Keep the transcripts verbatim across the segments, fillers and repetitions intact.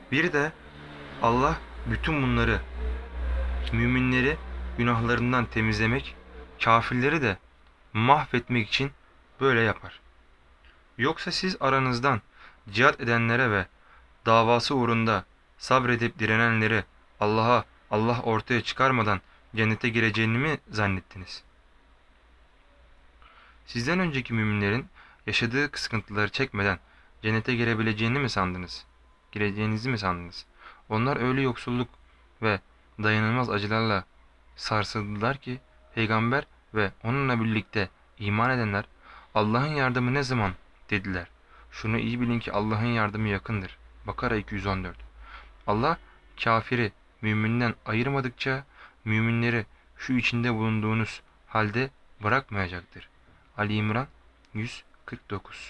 Bir de Allah bütün bunları, müminleri günahlarından temizlemek, kafirleri de mahvetmek için böyle yapar. Yoksa siz aranızdan cihat edenlere ve davası uğrunda sabredip direnenleri Allah'a Allah ortaya çıkarmadan cennete gireceğini mi zannettiniz? Sizden önceki müminlerin yaşadığı sıkıntıları çekmeden cennete girebileceğini mi sandınız? Gireceğinizi mi sandınız? Onlar öyle yoksulluk ve dayanılmaz acılarla sarsıldılar ki peygamber ve onunla birlikte iman edenler Allah'ın yardımı ne zaman dediler. Şunu iyi bilin ki Allah'ın yardımı yakındır. Bakara iki yüz on dört. Allah kafiri müminden ayırmadıkça müminleri şu içinde bulunduğunuz halde bırakmayacaktır. Ali İmran yüz kırk dokuz.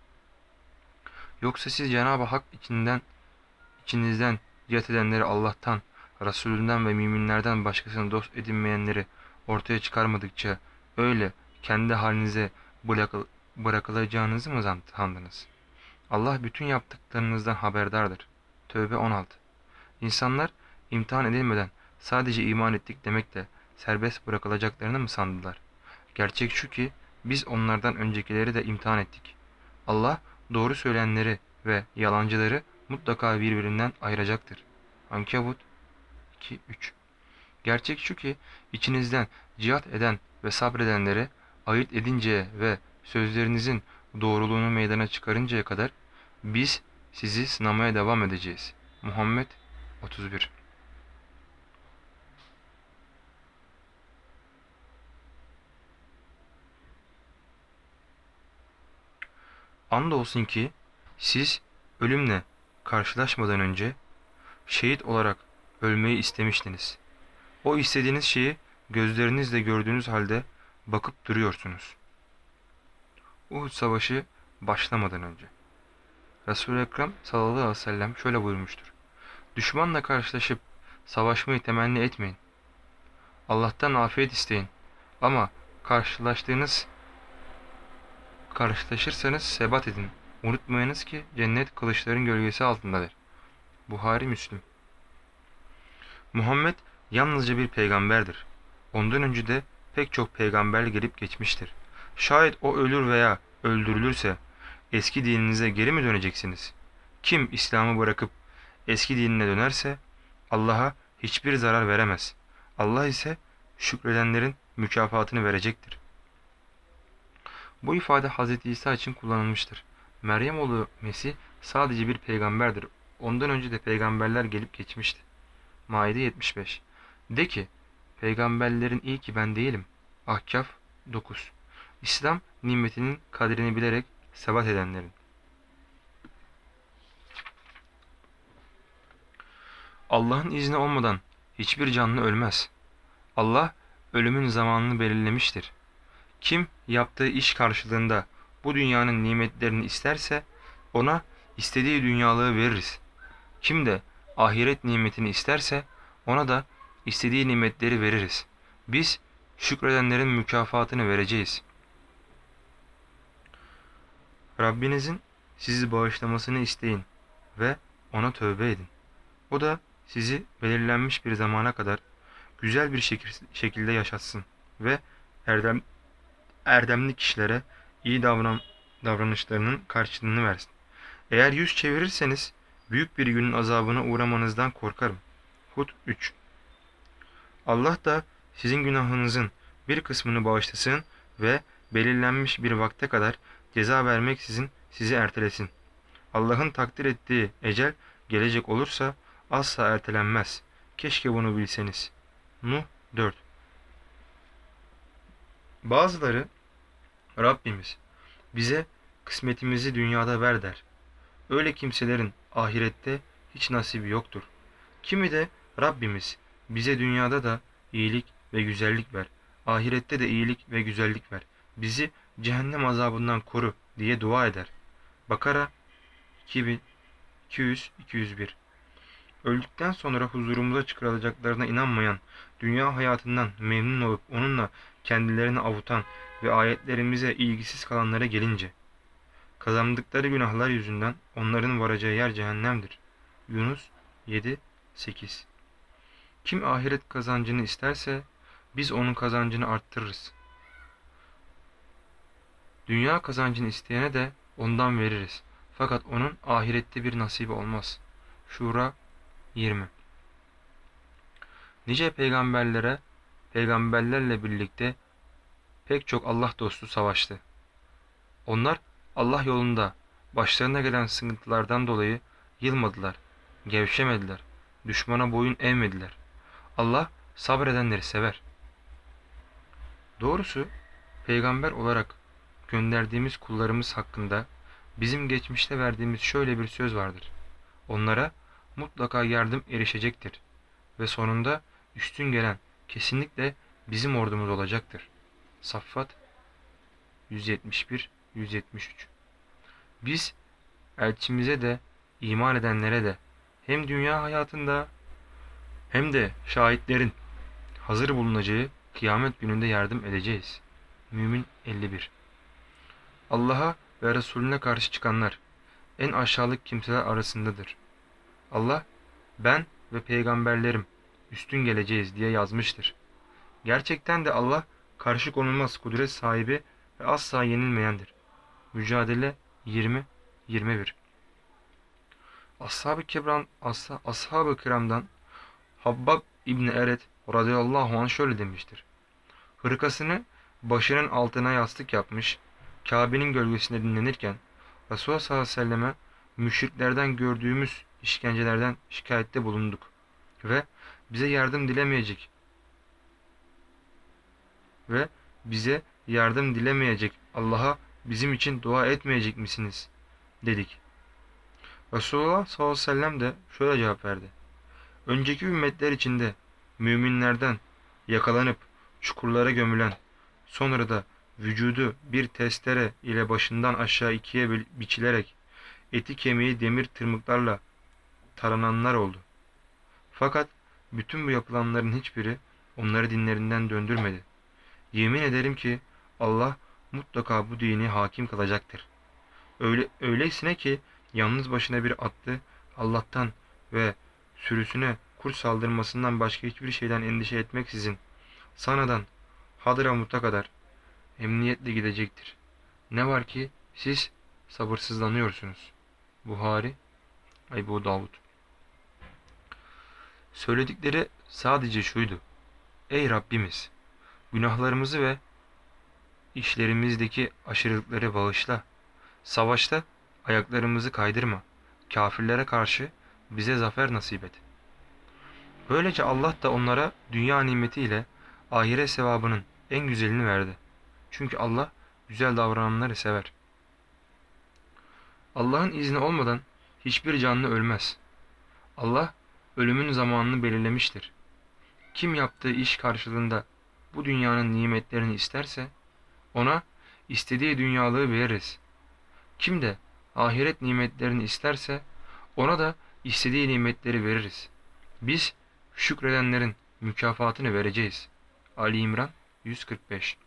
Yoksa siz Cenab-ı Hak içinden, içinizden cihat edenleri Allah'tan, Resulünden ve müminlerden başkasını dost edinmeyenleri ortaya çıkarmadıkça öyle kendi halinize bırakıl bırakılacağınızı mı sandınız? Allah bütün yaptıklarınızdan haberdardır. Tövbe on altı. İnsanlar imtihan edilmeden sadece iman ettik demekle serbest bırakılacaklarını mı sandılar? Gerçek şu ki biz onlardan öncekileri de imtihan ettik. Allah doğru söyleyenleri ve yalancıları mutlaka birbirinden ayıracaktır. Ankebut iki üç. Gerçek şu ki içinizden cihat eden ve sabredenleri ayırt edinceye ve sözlerinizin doğruluğunu meydana çıkarıncaya kadar biz sizi sınamaya devam edeceğiz. Muhammed otuz bir. Andolsun ki siz ölümle karşılaşmadan önce şehit olarak ölmeyi istemiştiniz. O istediğiniz şeyi gözlerinizle gördüğünüz halde bakıp duruyorsunuz. Uhud Savaşı başlamadan önce. Resul-i Ekrem sallallahu aleyhi ve sellem şöyle buyurmuştur. Düşmanla karşılaşıp savaşmayı temenni etmeyin. Allah'tan afiyet isteyin. Ama karşılaştığınız karşılaşırsanız sebat edin. Unutmayınız ki cennet kılıçların gölgesi altındadır. Buhari Müslim. Muhammed yalnızca bir peygamberdir. Ondan önce de pek çok peygamber gelip geçmiştir. Şayet o ölür veya öldürülürse eski dininize geri mi döneceksiniz? Kim İslam'ı bırakıp eski dinine dönerse Allah'a hiçbir zarar veremez. Allah ise şükredenlerin mükafatını verecektir. Bu ifade Hz. İsa için kullanılmıştır. Meryem oğlu Mesih sadece bir peygamberdir. Ondan önce de peygamberler gelip geçmişti. Maide yetmiş beş. De ki, peygamberlerin ilki ben değilim. Ahkaf dokuz. İslam nimetinin kadrini bilerek sebat edenlerin. Allah'ın izni olmadan hiçbir canlı ölmez. Allah ölümün zamanını belirlemiştir. Kim yaptığı iş karşılığında bu dünyanın nimetlerini isterse ona istediği dünyalığı veririz. Kim de ahiret nimetini isterse ona da istediği nimetleri veririz. Biz şükredenlerin mükafatını vereceğiz. Rabbinizin sizi bağışlamasını isteyin ve ona tövbe edin. O da sizi belirlenmiş bir zamana kadar güzel bir şekilde yaşatsın ve erdem, erdemli kişilere iyi davran, davranışlarının karşılığını versin. Eğer yüz çevirirseniz büyük bir günün azabına uğramanızdan korkarım. Hud üç. Allah da sizin günahınızın bir kısmını bağışlasın ve belirlenmiş bir vakte kadar ceza vermeksizin sizi ertelesin. Allah'ın takdir ettiği ecel gelecek olursa asla ertelenmez. Keşke bunu bilseniz. Nuh dört. Bazıları Rabbimiz bize kısmetimizi dünyada ver der. Öyle kimselerin ahirette hiç nasibi yoktur. Kimi de Rabbimiz bize dünyada da iyilik ve güzellik ver. Ahirette de iyilik ve güzellik ver. Bizi cehennem azabından koru diye dua eder. Bakara iki bin iki yüz iki yüz bir. Öldükten sonra huzurumuza çıkarılacaklarına inanmayan, dünya hayatından memnun olup onunla kendilerini avutan ve ayetlerimize ilgisiz kalanlara gelince, kazandıkları günahlar yüzünden onların varacağı yer cehennemdir. Yunus yedi sekiz. Kim ahiret kazancını isterse biz onun kazancını arttırırız. Dünya kazancını isteyene de ondan veririz. Fakat onun ahirette bir nasibi olmaz. Şura yirmi. Nice peygamberlere, peygamberlerle birlikte pek çok Allah dostu savaştı. Onlar Allah yolunda başlarına gelen sıkıntılardan dolayı yılmadılar, gevşemediler, düşmana boyun eğmediler. Allah sabredenleri sever. Doğrusu peygamber olarak gönderdiğimiz kullarımız hakkında bizim geçmişte verdiğimiz şöyle bir söz vardır. Onlara mutlaka yardım erişecektir ve sonunda üstün gelen kesinlikle bizim ordumuz olacaktır. Saffat yüz yetmiş bir yüz yetmiş üç. Biz elçimize de iman edenlere de hem dünya hayatında hem de şahitlerin hazır bulunacağı kıyamet gününde yardım edeceğiz. Mümin elli bir. Allah'a ve Resulüne karşı çıkanlar en aşağılık kimseler arasındadır. Allah ben ve peygamberlerim üstün geleceğiz diye yazmıştır. Gerçekten de Allah karşı konulmaz kudret sahibi ve asla yenilmeyendir. Mücadele yirmi yirmi bir. Ashab-ı Kiram, Ashab-ı Kiram'dan Habbab İbni Eret radıyallahu anh şöyle demiştir. Hırkasını başının altına yastık yapmış, Kabe'nin gölgesinde dinlenirken Resulullah sallallahu aleyhi ve selleme müşriklerden gördüğümüz işkencelerden şikayette bulunduk ve bize yardım dilemeyecek ve bize yardım dilemeyecek Allah'a bizim için dua etmeyecek misiniz? Dedik. Resulullah sallallahu aleyhi ve sellem de şöyle cevap verdi. Önceki ümmetler içinde müminlerden yakalanıp çukurlara gömülen, sonra da vücudu bir testere ile başından aşağı ikiye biçilerek eti kemiği demir tırmıklarla tarananlar oldu. Fakat bütün bu yapılanların hiçbiri onları dinlerinden döndürmedi. Yemin ederim ki Allah mutlaka bu dini hakim kılacaktır. Öyle, öylesine ki yalnız başına bir atlı Allah'tan ve sürüsüne kurt saldırmasından başka hiçbir şeyden endişe etmeksizin Sana'dan Hadramut'a kadar emniyetle gidecektir. Ne var ki siz sabırsızlanıyorsunuz. Buhari, Ebu Davud. Söyledikleri sadece şuydu. Ey Rabbimiz! Günahlarımızı ve işlerimizdeki aşırılıkları bağışla. Savaşta ayaklarımızı kaydırma. Kafirlere karşı bize zafer nasip et. Böylece Allah da onlara dünya nimetiyle ahiret sevabının en güzelini verdi. Çünkü Allah güzel davrananları sever. Allah'ın izni olmadan hiçbir canlı ölmez. Allah ölümün zamanını belirlemiştir. Kim yaptığı iş karşılığında bu dünyanın nimetlerini isterse ona istediği dünyalığı veririz. Kim de ahiret nimetlerini isterse ona da istediği nimetleri veririz. Biz şükredenlerin mükafatını vereceğiz. Ali İmran yüz kırk beş.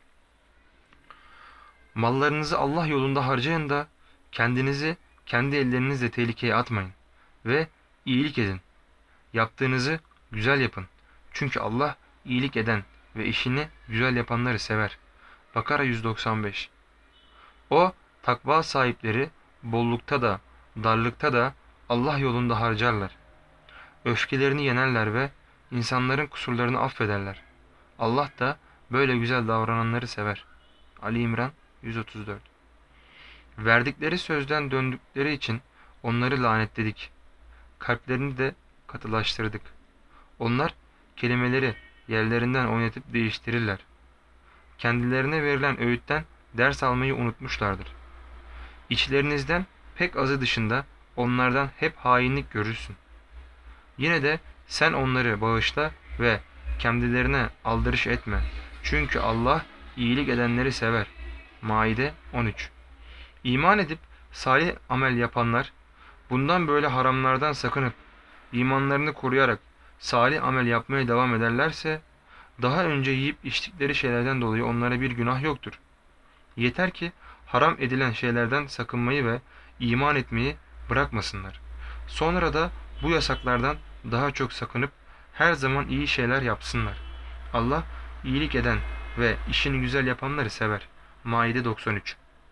Mallarınızı Allah yolunda harcayın da kendinizi kendi ellerinizle tehlikeye atmayın ve iyilik edin. Yaptığınızı güzel yapın. Çünkü Allah iyilik eden ve işini güzel yapanları sever. Bakara yüz doksan beş. O takva sahipleri bollukta da darlıkta da Allah yolunda harcarlar. Öfkelerini yenerler ve insanların kusurlarını affederler. Allah da böyle güzel davrananları sever. Ali İmran yüz otuz dört. Verdikleri sözden döndükleri için onları lanetledik. Kalplerini de katılaştırdık. Onlar kelimeleri yerlerinden oynatıp değiştirirler. Kendilerine verilen öğütten ders almayı unutmuşlardır. İçlerinizden pek azı dışında onlardan hep hainlik görürsün. Yine de sen onları bağışla ve kendilerine aldırış etme. Çünkü Allah iyilik edenleri sever. Maide on üç. İman edip salih amel yapanlar, bundan böyle haramlardan sakınıp imanlarını koruyarak salih amel yapmaya devam ederlerse, daha önce yiyip içtikleri şeylerden dolayı onlara bir günah yoktur. Yeter ki haram edilen şeylerden sakınmayı ve iman etmeyi bırakmasınlar. Sonra da bu yasaklardan daha çok sakınıp her zaman iyi şeyler yapsınlar. Allah iyilik eden ve işini güzel yapanları sever. Maide doksan üç.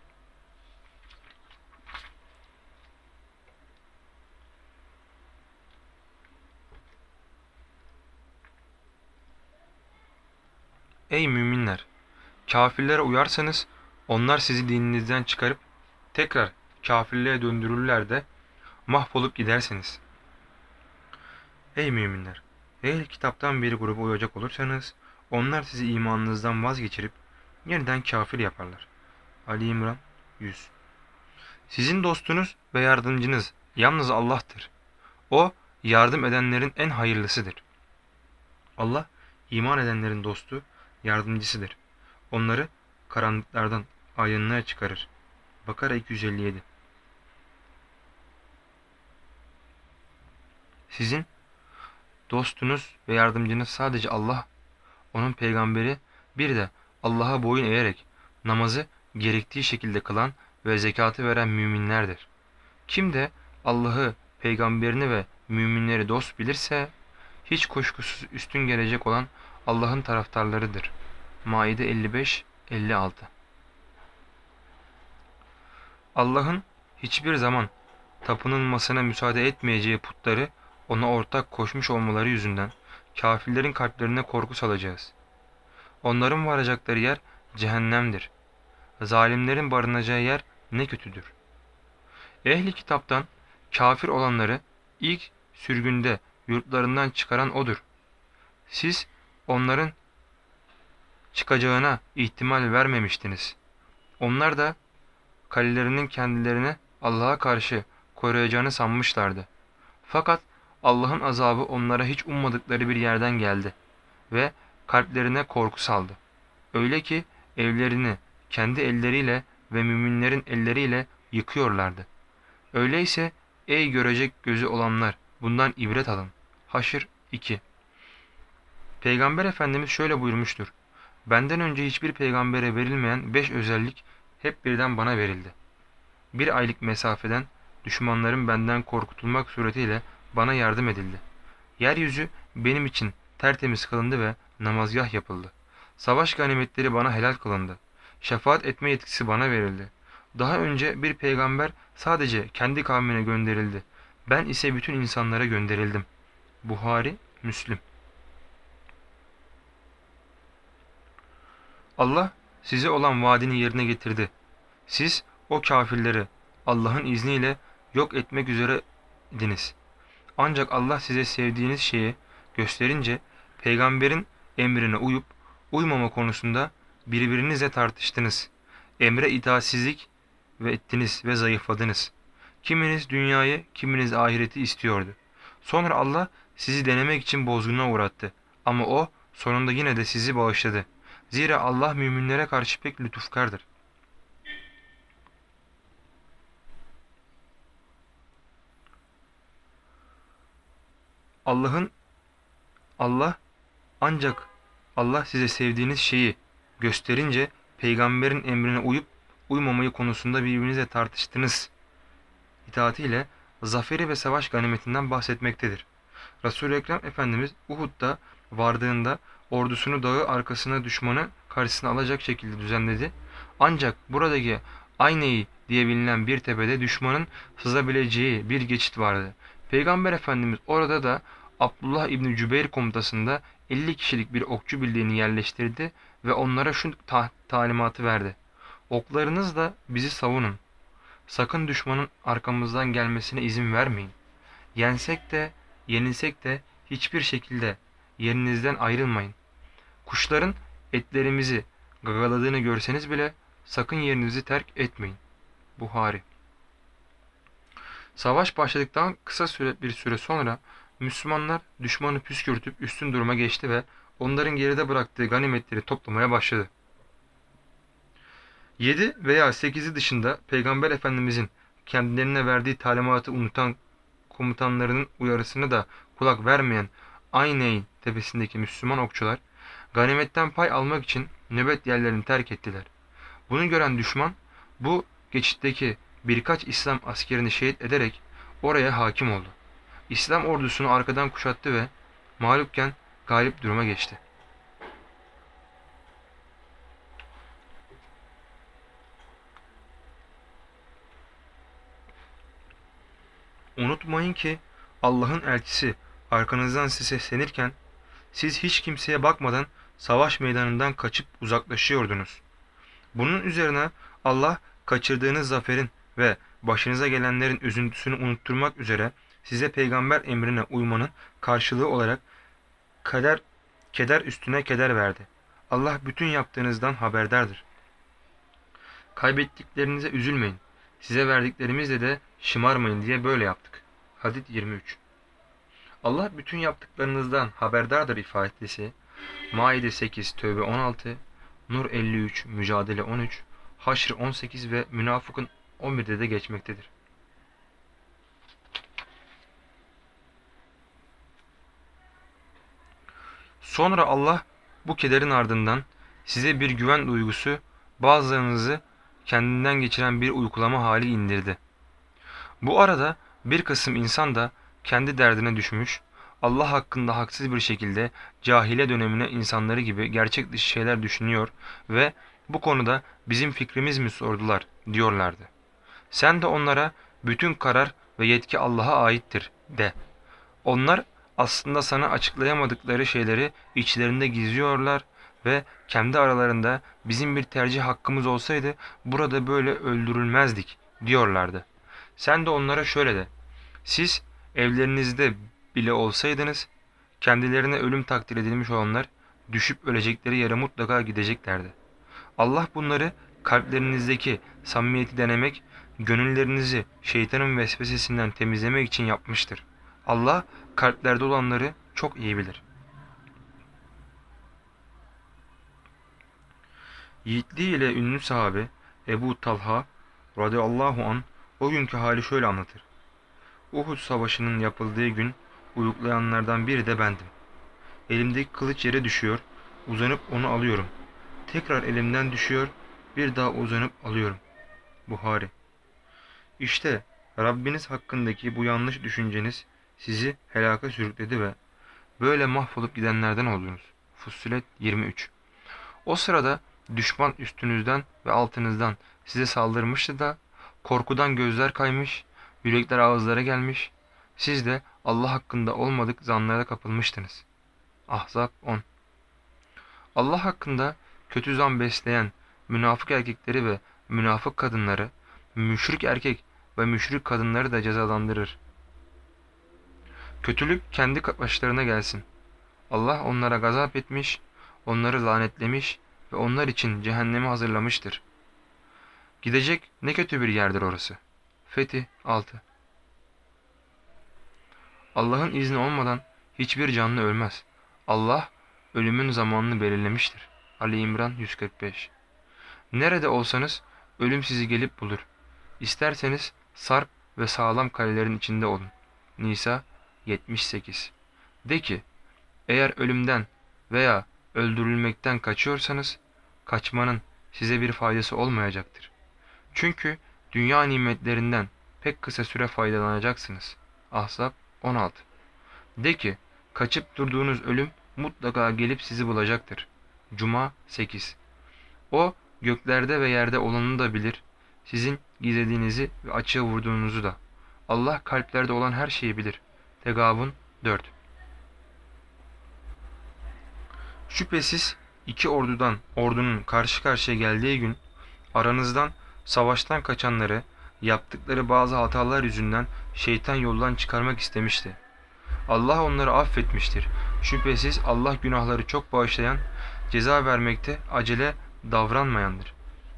Ey müminler! Kafirlere uyarsanız onlar sizi dininizden çıkarıp tekrar kafirliğe döndürürler de mahvolup gidersiniz. Ey müminler! Eğer kitaptan bir gruba uyacak olursanız onlar sizi imanınızdan vazgeçirip yeniden kafir yaparlar. Ali İmran yüz. Sizin dostunuz ve yardımcınız yalnız Allah'tır. O yardım edenlerin en hayırlısıdır. Allah iman edenlerin dostu, yardımcısıdır. Onları karanlıklardan aydınlığa çıkarır. Bakara iki yüz elli yedi. Sizin dostunuz ve yardımcınız sadece Allah, onun peygamberi, bir de Allah'a boyun eğerek namazı gerektiği şekilde kılan ve zekatı veren müminlerdir. Kim de Allah'ı, peygamberini ve müminleri dost bilirse, hiç kuşkusuz üstün gelecek olan Allah'ın taraftarlarıdır. Maide elli beş elli altı. Allah'ın hiçbir zaman tapınılmasına müsaade etmeyeceği putları ona ortak koşmuş olmaları yüzünden kafirlerin kalplerine korku salacağız. Onların varacakları yer cehennemdir. Zalimlerin barınacağı yer ne kötüdür. Ehli kitaptan kafir olanları ilk sürgünde yurtlarından çıkaran odur. Siz onların çıkacağına ihtimal vermemiştiniz. Onlar da kalelerinin kendilerini Allah'a karşı koruyacağını sanmışlardı. Fakat Allah'ın azabı onlara hiç ummadıkları bir yerden geldi ve kalplerine korku saldı. Öyle ki evlerini kendi elleriyle ve müminlerin elleriyle yıkıyorlardı. Öyleyse ey görecek gözü olanlar bundan ibret alın. Haşr iki. Peygamber Efendimiz şöyle buyurmuştur. Benden önce hiçbir peygambere verilmeyen beş özellik hep birden bana verildi. Bir aylık mesafeden düşmanlarım benden korkutulmak suretiyle bana yardım edildi. Yeryüzü benim için tertemiz kılındı ve namazgah yapıldı. Savaş ganimetleri bana helal kılındı. Şefaat etme yetkisi bana verildi. Daha önce bir peygamber sadece kendi kavmine gönderildi. Ben ise bütün insanlara gönderildim. Buhari, Müslim. Allah size olan vaadini yerine getirdi. Siz o kafirleri Allah'ın izniyle yok etmek üzere idiniz. Ancak Allah size sevdiğiniz şeyi gösterince peygamberin emrine uyup uymama konusunda birbirinizle tartıştınız. Emre itaatsizlik ve ettiniz ve zayıfladınız. Kiminiz dünyayı, kiminiz ahireti istiyordu. Sonra Allah sizi denemek için bozguna uğrattı. Ama o sonunda yine de sizi bağışladı. Zira Allah müminlere karşı pek lütufkardır. Allah'ın Allah ancak Allah size sevdiğiniz şeyi gösterince peygamberin emrine uyup uymamayı konusunda birbirinizle tartıştınız. İtaatiyle zaferi ve savaş ganimetinden bahsetmektedir. Resul-i Ekrem Efendimiz Uhud'da vardığında ordusunu dağı arkasına düşmanı karşısına alacak şekilde düzenledi. Ancak buradaki Ayneyi diye bilinen bir tepede düşmanın sızabileceği bir geçit vardı. Peygamber Efendimiz orada da Abdullah İbni Cübeyr komutasında elli kişilik bir okçu birliğini yerleştirdi ve onlara şu ta talimatı verdi. Oklarınızla bizi savunun. Sakın düşmanın arkamızdan gelmesine izin vermeyin. Yensek de, yenilsek de hiçbir şekilde yerinizden ayrılmayın. Kuşların etlerimizi gagaladığını görseniz bile sakın yerinizi terk etmeyin. Buhari. Savaş başladıktan kısa süre bir süre sonra Müslümanlar düşmanı püskürtüp üstün duruma geçti ve onların geride bıraktığı ganimetleri toplamaya başladı. Yedi veya sekizi dışında Peygamber Efendimizin kendilerine verdiği talimatı unutan komutanlarının uyarısını da kulak vermeyen Ayneyn tepesindeki Müslüman okçular ganimetten pay almak için nöbet yerlerini terk ettiler. Bunu gören düşman bu geçitteki birkaç İslam askerini şehit ederek oraya hakim oldu. İslam ordusunu arkadan kuşattı ve mağlupken galip duruma geçti. Unutmayın ki Allah'ın elçisi arkanızdan size seslenirken siz hiç kimseye bakmadan savaş meydanından kaçıp uzaklaşıyordunuz. Bunun üzerine Allah kaçırdığınız zaferin ve başınıza gelenlerin üzüntüsünü unutturmak üzere size peygamber emrine uymanın karşılığı olarak kader, keder üstüne keder verdi. Allah bütün yaptığınızdan haberdardır. Kaybettiklerinize üzülmeyin. Size verdiklerimizle de şımarmayın diye böyle yaptık. Hadid yirmi üç. Allah bütün yaptıklarınızdan haberdardır ifadesi Maide sekiz, Tevbe on altı, Nur elli üç, Mücadele on üç, Haşr on sekiz ve Münafıkun on birde de geçmektedir. Sonra Allah bu kederin ardından size bir güven duygusu, bazılarınızı kendinden geçiren bir uykulama hali indirdi. Bu arada bir kısım insan da kendi derdine düşmüş, Allah hakkında haksız bir şekilde cahile dönemine insanları gibi gerçek dışı şeyler düşünüyor ve bu konuda bizim fikrimiz mi sordular diyorlardı. Sen de onlara bütün karar ve yetki Allah'a aittir de. Onlar aslında sana açıklayamadıkları şeyleri içlerinde gizliyorlar ve kendi aralarında bizim bir tercih hakkımız olsaydı burada böyle öldürülmezdik diyorlardı. Sen de onlara şöyle de: siz evlerinizde bile olsaydınız kendilerine ölüm takdir edilmiş olanlar düşüp ölecekleri yere mutlaka gideceklerdi. Allah bunları kalplerinizdeki samimiyeti denemek, gönüllerinizi şeytanın vesvesesinden temizlemek için yapmıştır. Allah kalplerde olanları çok iyi bilir. Yiğitliği ile ünlü sahabe Ebu Talha radıyallahu an o günkü hali şöyle anlatır. Uhud savaşının yapıldığı gün uyuklayanlardan biri de bendim. Elimdeki kılıç yere düşüyor, uzanıp onu alıyorum. Tekrar elimden düşüyor, bir daha uzanıp alıyorum. Buhari. İşte Rabbiniz hakkındaki bu yanlış düşünceniz sizi helaka sürükledi ve böyle mahvolup gidenlerden oldunuz. Fussilet yirmi üç. O sırada düşman üstünüzden ve altınızdan size saldırmıştı da korkudan gözler kaymış, yürekler ağızlara gelmiş, siz de Allah hakkında olmadık zanlara kapılmıştınız. Ahzab on. Allah hakkında kötü zan besleyen münafık erkekleri ve münafık kadınları, müşrik erkek ve müşrik kadınları da cezalandırır. Kötülük kendi başlarına gelsin. Allah onlara gazap etmiş, onları lanetlemiş ve onlar için cehennemi hazırlamıştır. Gidecek ne kötü bir yerdir orası. Fetih altı. Allah'ın izni olmadan hiçbir canlı ölmez. Allah ölümün zamanını belirlemiştir. Ali İmran yüz kırk beş. Nerede olsanız ölüm sizi gelip bulur. İsterseniz sarp ve sağlam kalelerin içinde olun. Nisa yetmiş sekiz. De ki, eğer ölümden veya öldürülmekten kaçıyorsanız, kaçmanın size bir faydası olmayacaktır. Çünkü dünya nimetlerinden pek kısa süre faydalanacaksınız. Ahzab on altı. De ki, kaçıp durduğunuz ölüm mutlaka gelip sizi bulacaktır. Cuma sekiz. O göklerde ve yerde olanı da bilir, sizin gizlediğinizi ve açığa vurduğunuzu da. Allah kalplerde olan her şeyi bilir. Tegabun dört. Şüphesiz iki ordudan ordunun karşı karşıya geldiği gün aranızdan savaştan kaçanları yaptıkları bazı hatalar yüzünden şeytan yoldan çıkarmak istemişti. Allah onları affetmiştir. Şüphesiz Allah günahları çok bağışlayan, ceza vermekte acele davranmayandır.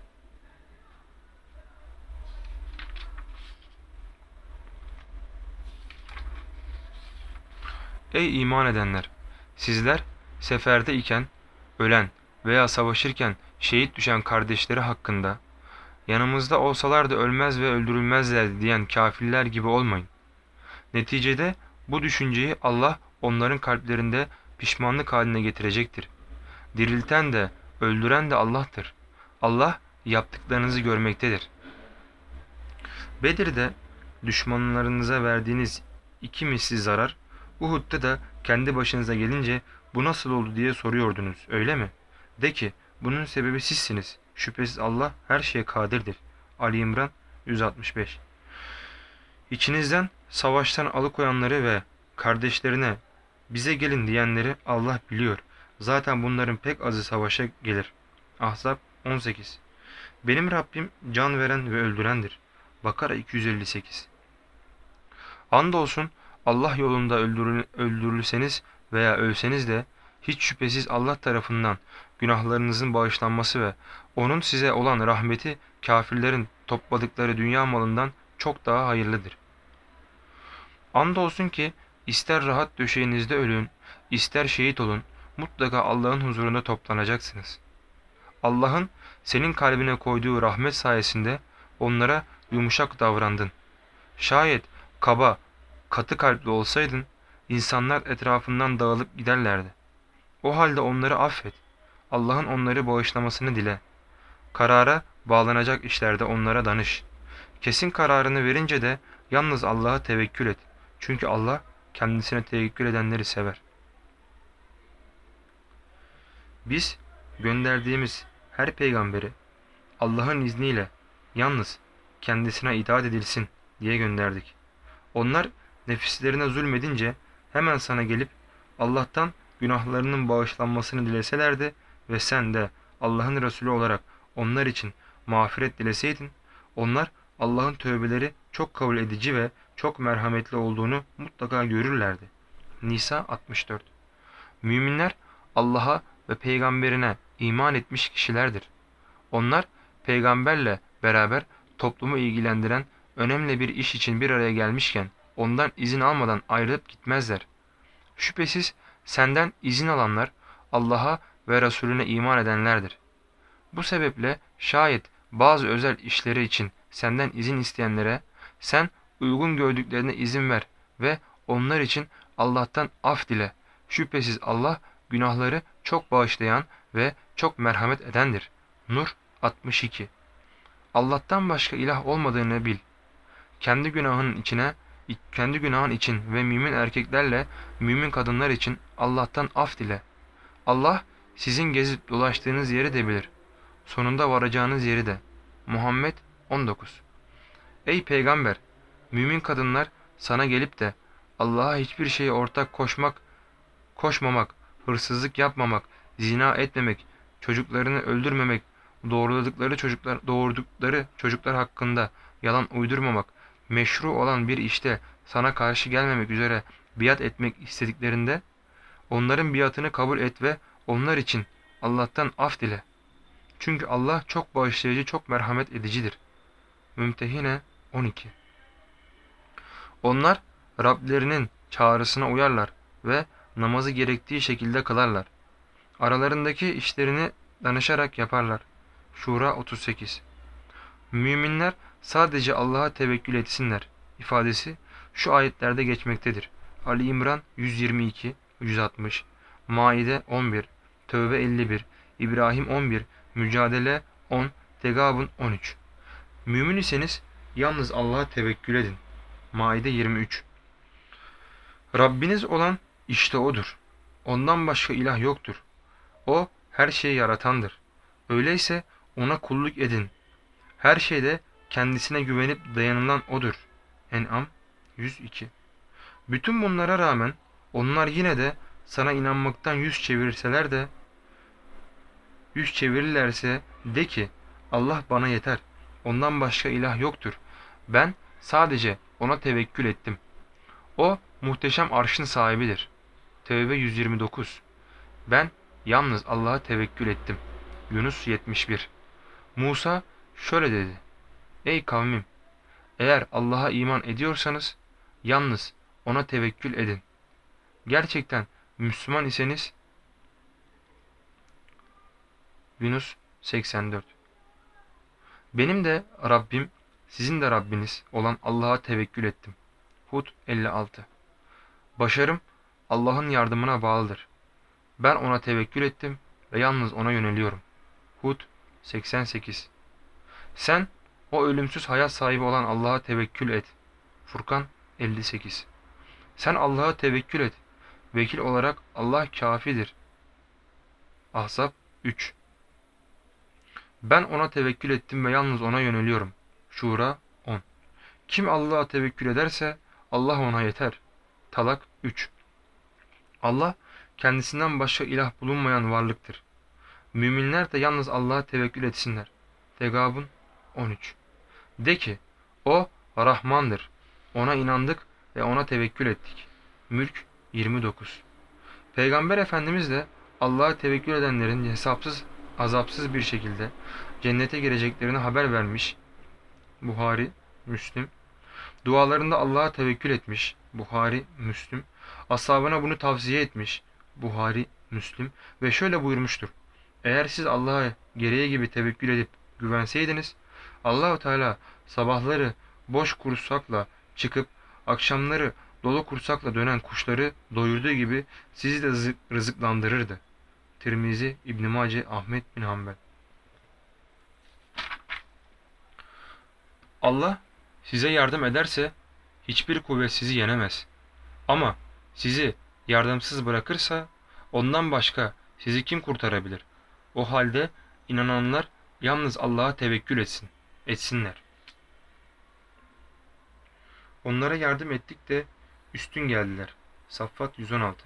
Ey iman edenler! Sizler seferde iken ölen veya savaşırken şehit düşen kardeşleri hakkında yanımızda olsalar da ölmez ve öldürülmezler diyen kafirler gibi olmayın. Neticede bu düşünceyi Allah onların kalplerinde pişmanlık haline getirecektir. Dirilten de öldüren de Allah'tır. Allah yaptıklarınızı görmektedir. Bedir'de düşmanlarınıza verdiğiniz iki misli zarar. Uhud'da da kendi başınıza gelince bu nasıl oldu diye soruyordunuz, öyle mi? De ki, bunun sebebi sizsiniz. Şüphesiz Allah her şeye kadirdir. Ali İmran yüz altmış beş. İçinizden savaştan alıkoyanları ve kardeşlerine bize gelin diyenleri Allah biliyor. Zaten bunların pek azı savaşa gelir. Ahzab on sekiz. Benim Rabbim can veren ve öldürendir. Bakara iki yüz elli sekiz. Andolsun Allah yolunda öldürül öldürülseniz veya ölseniz de hiç şüphesiz Allah tarafından günahlarınızın bağışlanması ve O'nun size olan rahmeti kafirlerin topladıkları dünya malından çok daha hayırlıdır. Andolsun ki ister rahat döşeğinizde ölün, ister şehit olun, mutlaka Allah'ın huzurunda toplanacaksınız. Allah'ın senin kalbine koyduğu rahmet sayesinde onlara yumuşak davrandın. Şayet kaba, katı kalpli olsaydın, insanlar etrafından dağılıp giderlerdi. O halde onları affet. Allah'ın onları bağışlamasını dile. Karara bağlanacak işlerde onlara danış. Kesin kararını verince de yalnız Allah'a tevekkül et. Çünkü Allah kendisine tevekkül edenleri sever. Biz gönderdiğimiz her peygamberi Allah'ın izniyle yalnız kendisine itaat edilsin diye gönderdik. Onlar nefislerine zulmedince hemen sana gelip Allah'tan günahlarının bağışlanmasını dileselerdi ve sen de Allah'ın Resulü olarak onlar için mağfiret dileseydin, onlar Allah'ın tövbeleri çok kabul edici ve çok merhametli olduğunu mutlaka görürlerdi. Nisa altmış dört. Müminler Allah'a ve peygamberine iman etmiş kişilerdir. Onlar peygamberle beraber toplumu ilgilendiren önemli bir iş için bir araya gelmişken ondan izin almadan ayrılıp gitmezler. Şüphesiz senden izin alanlar Allah'a ve Resulüne iman edenlerdir. Bu sebeple şayet bazı özel işleri için senden izin isteyenlere sen uygun gördüklerine izin ver ve onlar için Allah'tan af dile. Şüphesiz Allah günahları çok bağışlayan ve çok merhamet edendir. Nur altmış iki. Allah'tan başka ilah olmadığını bil. Kendi günahının içine, kendi günahın için ve mümin erkeklerle mümin kadınlar için Allah'tan af dile. Allah sizin gezip dolaştığınız yeri de bilir. Sonunda varacağınız yeri de. Muhammed on dokuz. Ey peygamber! Mümin kadınlar sana gelip de Allah'a hiçbir şeye ortak koşmak, koşmamak, hırsızlık yapmamak, zina etmemek, çocuklarını öldürmemek, doğruladıkları çocuklar, doğurdukları çocuklar hakkında yalan uydurmamak, meşru olan bir işte sana karşı gelmemek üzere biat etmek istediklerinde onların biatını kabul et ve onlar için Allah'tan af dile. Çünkü Allah çok bağışlayıcı, çok merhamet edicidir. Mümtehine on iki. Onlar Rablerinin çağrısına uyarlar ve namazı gerektiği şekilde kılarlar. Aralarındaki işlerini danışarak yaparlar. Şura otuz sekiz. Müminler sadece Allah'a tevekkül etsinler ifadesi şu ayetlerde geçmektedir. Ali İmran yüz yirmi iki yüz altmış, Maide on bir, Tevbe elli bir, İbrahim on bir, Mücadele on, Tegabun on üç. Mümin iseniz yalnız Allah'a tevekkül edin. Maide yirmi üç. Rabbiniz olan işte O'dur. Ondan başka ilah yoktur. O her şeyi yaratandır. Öyleyse O'na kulluk edin. Her şeyde kendisine güvenip dayanılan O'dur. En'am yüz iki. Bütün bunlara rağmen onlar yine de sana inanmaktan yüz çevirirseler de yüz çevirirlerse de ki Allah bana yeter. Ondan başka ilah yoktur. Ben sadece O'na tevekkül ettim. O muhteşem arşın sahibidir. Tevbe yüz yirmi dokuz. Ben yalnız Allah'a tevekkül ettim. Yunus yetmiş bir. Musa şöyle dedi. Ey kavmim! Eğer Allah'a iman ediyorsanız yalnız O'na tevekkül edin. Gerçekten Müslüman iseniz Yunus seksen dört. Benim de Rabbim, sizin de Rabbiniz olan Allah'a tevekkül ettim. Hud elli altı. Başarım Allah'ın yardımına bağlıdır. Ben O'na tevekkül ettim ve yalnız O'na yöneliyorum. Hud seksen sekiz. Sen o ölümsüz hayat sahibi olan Allah'a tevekkül et. Furkan elli sekiz. Sen Allah'a tevekkül et. Vekil olarak Allah kafidir. Ahzab üç. Ben ona tevekkül ettim ve yalnız ona yöneliyorum. Şura on. Kim Allah'a tevekkül ederse Allah ona yeter. Talak üç. Allah kendisinden başka ilah bulunmayan varlıktır. Müminler de yalnız Allah'a tevekkül etsinler. Tegabun on üç. De ki, o Rahmandır. Ona inandık ve ona tevekkül ettik. Mülk yirmi dokuz. Peygamber Efendimiz de Allah'a tevekkül edenlerin hesapsız, azapsız bir şekilde cennete gireceklerini haber vermiş. Buhari, Müslim. Dualarında Allah'a tevekkül etmiş. Buhari, Müslim. Ashabına bunu tavsiye etmiş. Buhari, Müslim. Ve şöyle buyurmuştur. Eğer siz Allah'a gereği gibi tevekkül edip güvenseydiniz, Allahu Teala sabahları boş kursakla çıkıp akşamları dolu kursakla dönen kuşları doyurduğu gibi sizi de rızık- rızıklandırırdı. Tirmizi, İbn Mace, Ahmet bin Hanbel. Allah size yardım ederse hiçbir kuvvet sizi yenemez. Ama sizi yardımsız bırakırsa ondan başka sizi kim kurtarabilir? O halde inananlar yalnız Allah'a tevekkül etsin, etsinler. Onlara yardım ettik de üstün geldiler. Saffat yüz on altı.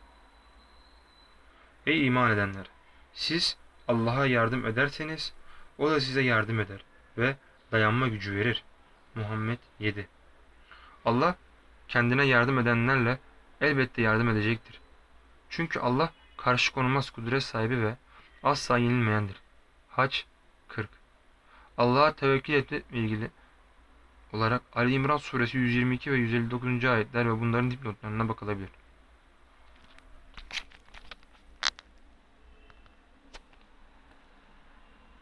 Ey iman edenler! Siz Allah'a yardım ederseniz o da size yardım eder ve dayanma gücü verir. Muhammed yedi. Allah kendine yardım edenlerle elbette yardım edecektir. Çünkü Allah karşı konulmaz kudret sahibi ve asla yenilmeyendir. Hac kırk. Allah'a tevekkül etme ilgili olarak Ali İmran suresi yüz yirmi iki ve yüz elli dokuzuncu ayetler ve bunların dipnotlarına bakılabilir.